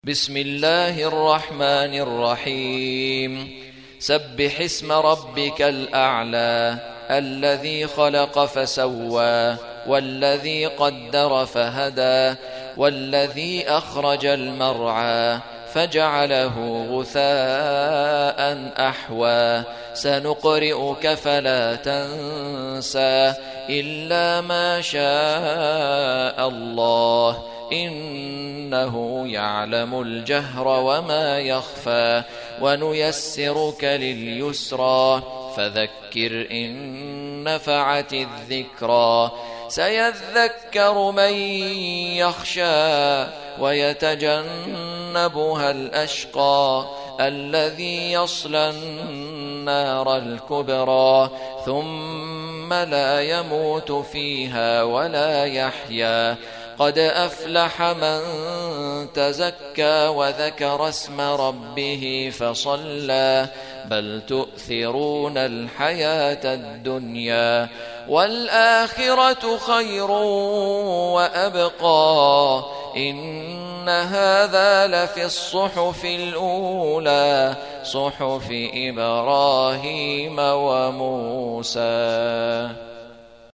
بسم الله الرحمن الرحيم سبح اسم ربك الأعلى الذي خلق فسوى والذي قدر فهدى والذي أخرج المرعى فجعله غثاء أحوى سنقرئك فلا تنسى إلا ما شاء الله إنه يعلم الجهر وما يخفى ونيسرك لليسرى فذكر إن نفعت الذكرى سيذكر من يخشى ويتجنبها الأشقى الذي يصلى النار الكبرى ثم لا يموت فيها ولا يحيا قد أفلح من تزكى وذكر اسم ربه فصلى بل تؤثرون الحياة الدنيا والآخرة خير وأبقى إن هذا لفي الصحف الأولى صحف إبراهيم وموسى.